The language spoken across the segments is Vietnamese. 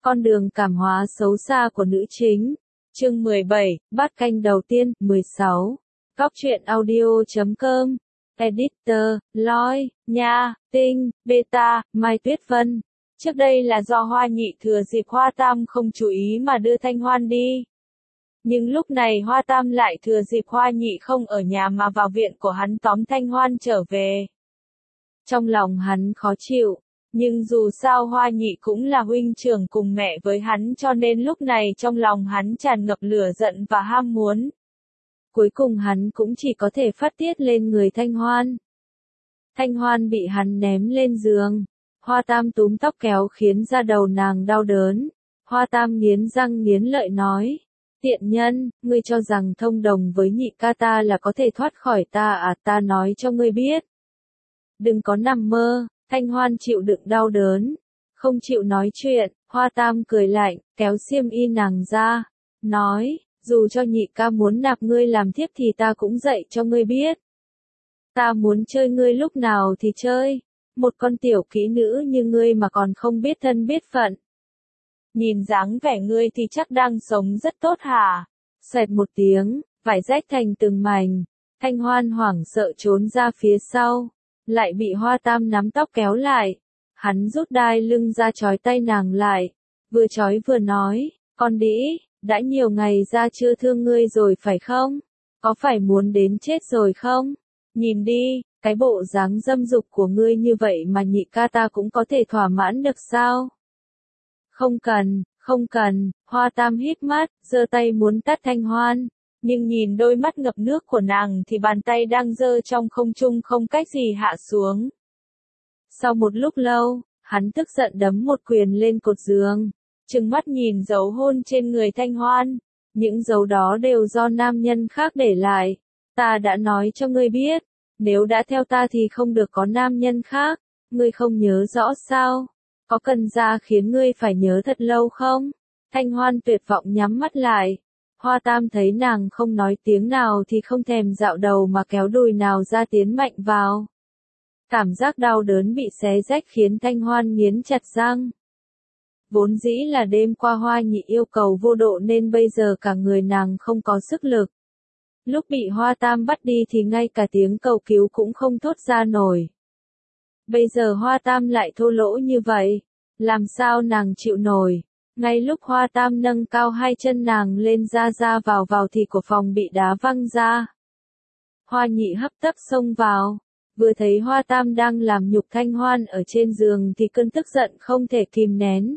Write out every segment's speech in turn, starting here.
Con đường cảm hóa xấu xa của nữ chính. Chương 17, bát canh đầu tiên, 16. Góc truyện audio.com. Editor, Loi, Nha, Tinh, Beta, Mai Tuyết Vân. Trước đây là do Hoa Nhị thừa dịp Hoa Tam không chú ý mà đưa Thanh Hoan đi. Nhưng lúc này Hoa Tam lại thừa dịp Hoa Nhị không ở nhà mà vào viện của hắn tóm Thanh Hoan trở về. Trong lòng hắn khó chịu. Nhưng dù sao Hoa Nhị cũng là huynh trưởng cùng mẹ với hắn cho nên lúc này trong lòng hắn tràn ngập lửa giận và ham muốn. Cuối cùng hắn cũng chỉ có thể phát tiết lên người Thanh Hoan. Thanh Hoan bị hắn ném lên giường. Hoa Tam túm tóc kéo khiến da đầu nàng đau đớn. Hoa Tam nghiến răng nghiến lợi nói. Tiện nhân, ngươi cho rằng thông đồng với nhị ca ta là có thể thoát khỏi ta à, ta nói cho ngươi biết. Đừng có nằm mơ. Thanh Hoan chịu đựng đau đớn, không chịu nói chuyện. Hoa Tam cười lạnh, kéo xiêm y nàng ra, nói, dù cho nhị ca muốn nạp ngươi làm thiếp thì ta cũng dạy cho ngươi biết. Ta muốn chơi ngươi lúc nào thì chơi, một con tiểu kỹ nữ như ngươi mà còn không biết thân biết phận. Nhìn dáng vẻ ngươi thì chắc đang sống rất tốt hả? Xoẹt một tiếng, vải rách thành từng mảnh. Thanh Hoan hoảng sợ trốn ra phía sau. Lại bị Hoa Tam nắm tóc kéo lại. Hắn rút đai lưng ra trói tay nàng lại. Vừa trói vừa nói, con đĩ, đã nhiều ngày ra chưa thương ngươi rồi phải không? Có phải muốn đến chết rồi không? Nhìn đi, cái bộ dáng dâm dục của ngươi như vậy mà nhị ca ta cũng có thể thỏa mãn được sao? Không cần, không cần. Hoa Tam híp mắt, giơ tay muốn tát Thanh Hoan. Nhưng nhìn đôi mắt ngập nước của nàng thì bàn tay đang giơ trong không trung không cách gì hạ xuống. Sau một lúc lâu, hắn tức giận đấm một quyền lên cột giường, trừng mắt nhìn dấu hôn trên người Thanh Hoan. Những dấu đó đều do nam nhân khác để lại. Ta đã nói cho ngươi biết, nếu đã theo ta thì không được có nam nhân khác. Ngươi không nhớ rõ sao? Có cần ra khiến ngươi phải nhớ thật lâu không? Thanh Hoan tuyệt vọng nhắm mắt lại. Hoa Tam thấy nàng không nói tiếng nào thì không thèm dạo đầu mà kéo đùi nào ra tiến mạnh vào. Cảm giác đau đớn bị xé rách khiến Thanh Hoan nghiến chặt răng. Vốn dĩ là đêm qua Hoa Nhị yêu cầu vô độ nên bây giờ cả người nàng không có sức lực. Lúc bị Hoa Tam bắt đi thì ngay cả tiếng cầu cứu cũng không thốt ra nổi. Bây giờ Hoa Tam lại thô lỗ như vậy, làm sao nàng chịu nổi? Ngay lúc Hoa Tam nâng cao hai chân nàng lên ra vào thì của phòng bị đá văng ra. Hoa Nhị hấp tấp xông vào, vừa thấy Hoa Tam đang làm nhục Thanh Hoan ở trên giường thì cơn tức giận không thể kìm nén.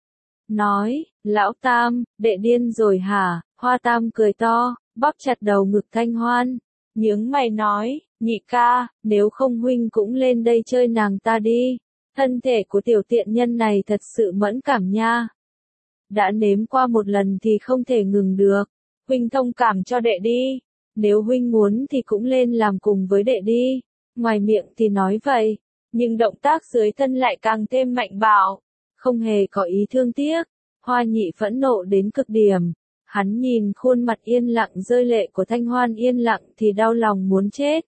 Nói, lão Tam, đệ điên rồi hả? Hoa Tam cười to, bóp chặt đầu ngực Thanh Hoan, nhướng mày nói, nhị ca, nếu không huynh cũng lên đây chơi nàng ta đi. Thân thể của tiểu tiện nhân này thật sự mẫn cảm nha. Đã nếm qua một lần thì không thể ngừng được. Huynh thông cảm cho đệ đi. Nếu huynh muốn thì cũng lên làm cùng với đệ đi. Ngoài miệng thì nói vậy, nhưng động tác dưới thân lại càng thêm mạnh bạo. Không hề có ý thương tiếc. Hoa Nhị phẫn nộ đến cực điểm. Hắn nhìn khuôn mặt yên lặng rơi lệ của Thanh Hoan yên lặng thì đau lòng muốn chết.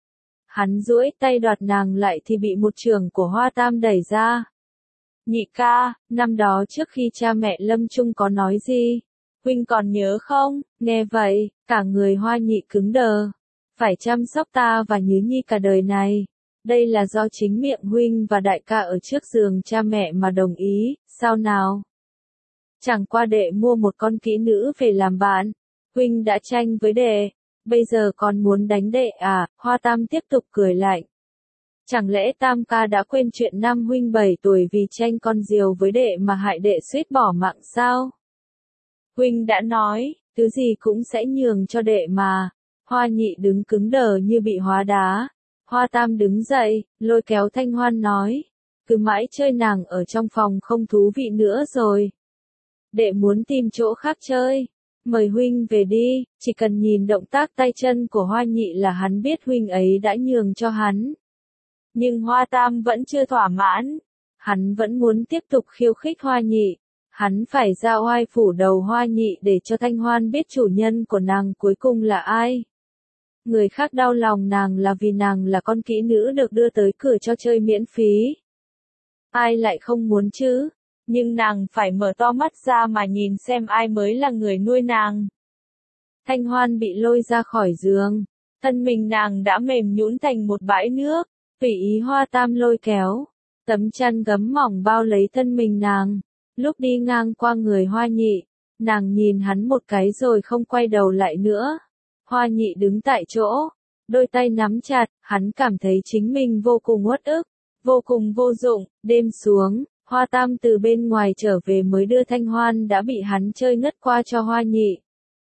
Hắn duỗi tay đoạt nàng lại thì bị một chưởng của Hoa Tam đẩy ra. Nhị ca, năm đó trước khi cha mẹ lâm chung có nói gì? Huynh còn nhớ không? Nghe vậy, cả người Hoa Nhị cứng đờ. Phải chăm sóc ta và Nhứ Nhi cả đời này. Đây là do chính miệng huynh và đại ca ở trước giường cha mẹ mà đồng ý, sao nào? Chẳng qua đệ mua một con kỹ nữ về làm bạn. Huynh đã tranh với đệ, bây giờ còn muốn đánh đệ à? Hoa Tam tiếp tục cười lạnh. Chẳng lẽ Tam ca đã quên chuyện năm huynh 7 tuổi vì tranh con diều với đệ mà hại đệ suýt bỏ mạng sao? Huynh đã nói, thứ gì cũng sẽ nhường cho đệ mà. Hoa Nhị đứng cứng đờ như bị hóa đá. Hoa Tam đứng dậy, lôi kéo Thanh Hoan nói, cứ mãi chơi nàng ở trong phòng không thú vị nữa rồi. Đệ muốn tìm chỗ khác chơi. Mời huynh về đi, chỉ cần nhìn động tác tay chân của Hoa Nhị là hắn biết huynh ấy đã nhường cho hắn. Nhưng Hoa Tam vẫn chưa thỏa mãn. Hắn vẫn muốn tiếp tục khiêu khích Hoa Nhị. Hắn phải ra oai phủ đầu Hoa Nhị để cho Thanh Hoan biết chủ nhân của nàng cuối cùng là ai. Người khác đau lòng nàng là vì nàng là con kỹ nữ được đưa tới cửa cho chơi miễn phí. Ai lại không muốn chứ? nhưng nàng phải mở to mắt ra mà nhìn xem ai mới là người nuôi nàng. Thanh Hoan bị lôi ra khỏi giường, thân mình nàng đã mềm nhũn thành một bãi nước, tùy ý Hoa Tam lôi kéo, tấm chăn gấm mỏng bao lấy thân mình nàng. Lúc đi ngang qua người Hoa Nhị, nàng nhìn hắn một cái rồi không quay đầu lại nữa. Hoa Nhị đứng tại chỗ, đôi tay nắm chặt, hắn cảm thấy chính mình vô cùng uất ức, vô cùng vô dụng. Đêm xuống, Hoa Tam từ bên ngoài trở về mới đưa Thanh Hoan đã bị hắn chơi ngất qua cho Hoa Nhị.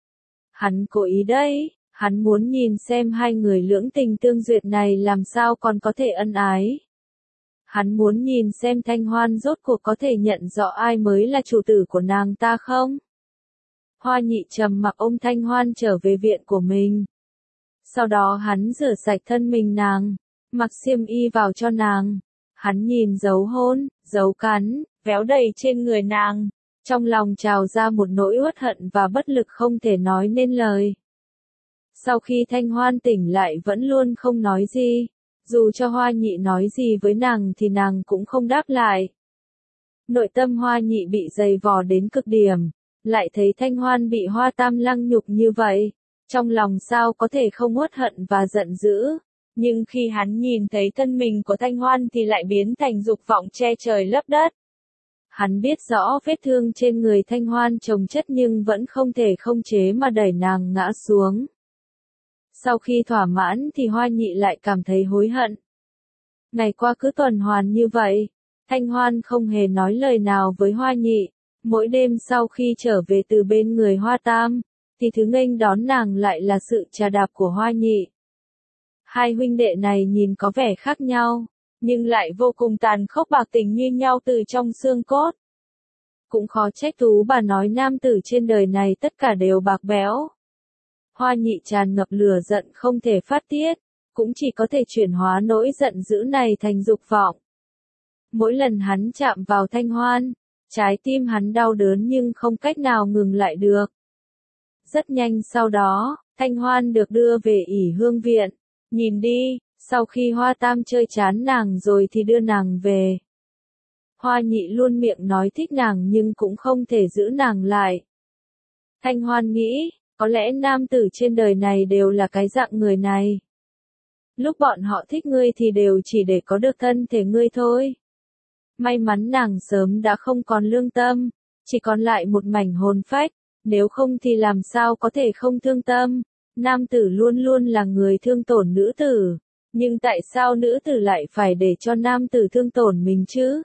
Hắn cố ý đấy, hắn muốn nhìn xem hai người lưỡng tình tương duyệt này làm sao còn có thể ân ái. Hắn muốn nhìn xem Thanh Hoan rốt cuộc có thể nhận rõ ai mới là chủ tử của nàng ta không. Hoa Nhị trầm mặc ôm Thanh Hoan trở về viện của mình. Sau đó hắn rửa sạch thân mình nàng, mặc xiêm y vào cho nàng. Hắn nhìn dấu hôn, dấu cắn, véo đầy trên người nàng. Trong lòng trào ra một nỗi uất hận và bất lực không thể nói nên lời. Sau khi Thanh Hoan tỉnh lại vẫn luôn không nói gì. Dù cho Hoa Nhị nói gì với nàng thì nàng cũng không đáp lại. Nội tâm Hoa Nhị bị dày vò đến cực điểm. Lại thấy Thanh Hoan bị Hoa Tam lăng nhục như vậy. Trong lòng sao có thể không uất hận và giận dữ. Nhưng khi hắn nhìn thấy thân mình của Thanh Hoan thì lại biến thành dục vọng che trời lấp đất. Hắn biết rõ vết thương trên người Thanh Hoan chồng chất nhưng vẫn không thể không chế mà đẩy nàng ngã xuống. Sau khi thỏa mãn thì Hoa Nhị lại cảm thấy hối hận. Ngày qua cứ tuần hoàn như vậy, Thanh Hoan không hề nói lời nào với Hoa Nhị. Mỗi đêm sau khi trở về từ bên người Hoa Tam, thì thứ nghênh đón nàng lại là sự trà đạp của Hoa Nhị. Hai huynh đệ này nhìn có vẻ khác nhau, nhưng lại vô cùng tàn khốc bạc tình như nhau từ trong xương cốt. Cũng khó trách Tú bà nói nam tử trên đời này tất cả đều bạc bẽo. Hoa Nhị tràn ngập lửa giận không thể phát tiết, cũng chỉ có thể chuyển hóa nỗi giận dữ này thành dục vọng. Mỗi lần hắn chạm vào Thanh Hoan, trái tim hắn đau đớn nhưng không cách nào ngừng lại được. Rất nhanh sau đó, Thanh Hoan được đưa về ỷ hương viện. Nhìn đi, sau khi Hoa Tam chơi chán nàng rồi thì đưa nàng về. Hoa Nhị luôn miệng nói thích nàng nhưng cũng không thể giữ nàng lại. Thanh Hoan nghĩ, có lẽ nam tử trên đời này đều là cái dạng người này. Lúc bọn họ thích ngươi thì đều chỉ để có được thân thể ngươi thôi. May mắn nàng sớm đã không còn lương tâm, chỉ còn lại một mảnh hồn phách, nếu không thì làm sao có thể không thương tâm. Nam tử luôn luôn là người thương tổn nữ tử, nhưng tại sao nữ tử lại phải để cho nam tử thương tổn mình chứ?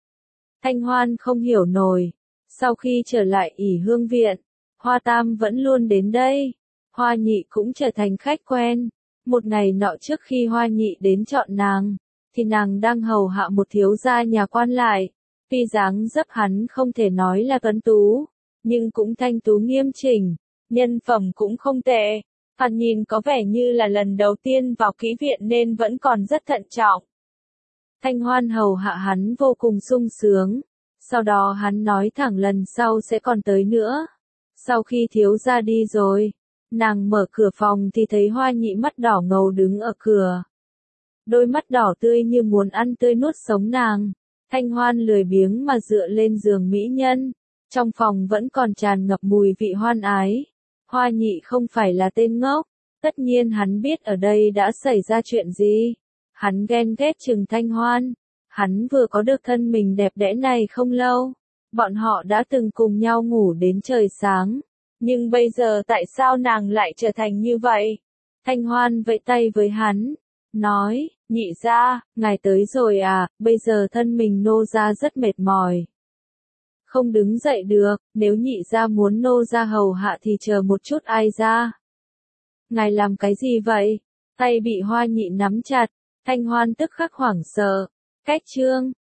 Thanh Hoan không hiểu nổi. Sau khi trở lại ỷ hương viện, Hoa Tam vẫn luôn đến đây. Hoa Nhị cũng trở thành khách quen. Một ngày nọ trước khi Hoa Nhị đến chọn nàng, thì nàng đang hầu hạ một thiếu gia nhà quan lại. Tuy dáng dấp hắn không thể nói là tuấn tú, nhưng cũng thanh tú nghiêm chỉnh, nhân phẩm cũng không tệ. Thoạt nhìn có vẻ như là lần đầu tiên vào kỹ viện nên vẫn còn rất thận trọng. Thanh Hoan hầu hạ hắn vô cùng sung sướng. Sau đó hắn nói thẳng lần sau sẽ còn tới nữa. Sau khi thiếu gia đi rồi, nàng mở cửa phòng thì thấy Hoa Nhị mắt đỏ ngầu đứng ở cửa. Đôi mắt đỏ tươi như muốn ăn tươi nuốt sống nàng. Thanh Hoan lười biếng mà dựa lên giường mỹ nhân. Trong phòng vẫn còn tràn ngập mùi vị hoan ái. Hoa Nhị không phải là tên ngốc. Tất nhiên hắn biết ở đây đã xảy ra chuyện gì. Hắn ghen ghét chừng Thanh Hoan. Hắn vừa có được thân mình đẹp đẽ này không lâu. Bọn họ đã từng cùng nhau ngủ đến trời sáng. Nhưng bây giờ tại sao nàng lại trở thành như vậy? Thanh Hoan vẫy tay với hắn. Nói, Nhị gia, ngài tới rồi à, bây giờ thân mình nô gia rất mệt mỏi. Không đứng dậy được, nếu Nhị gia muốn nô gia hầu hạ thì chờ một chút ai ra. Ngài làm cái gì vậy? Tay bị Hoa Nhị nắm chặt, Thanh Hoan tức khắc hoảng sợ. Cách chương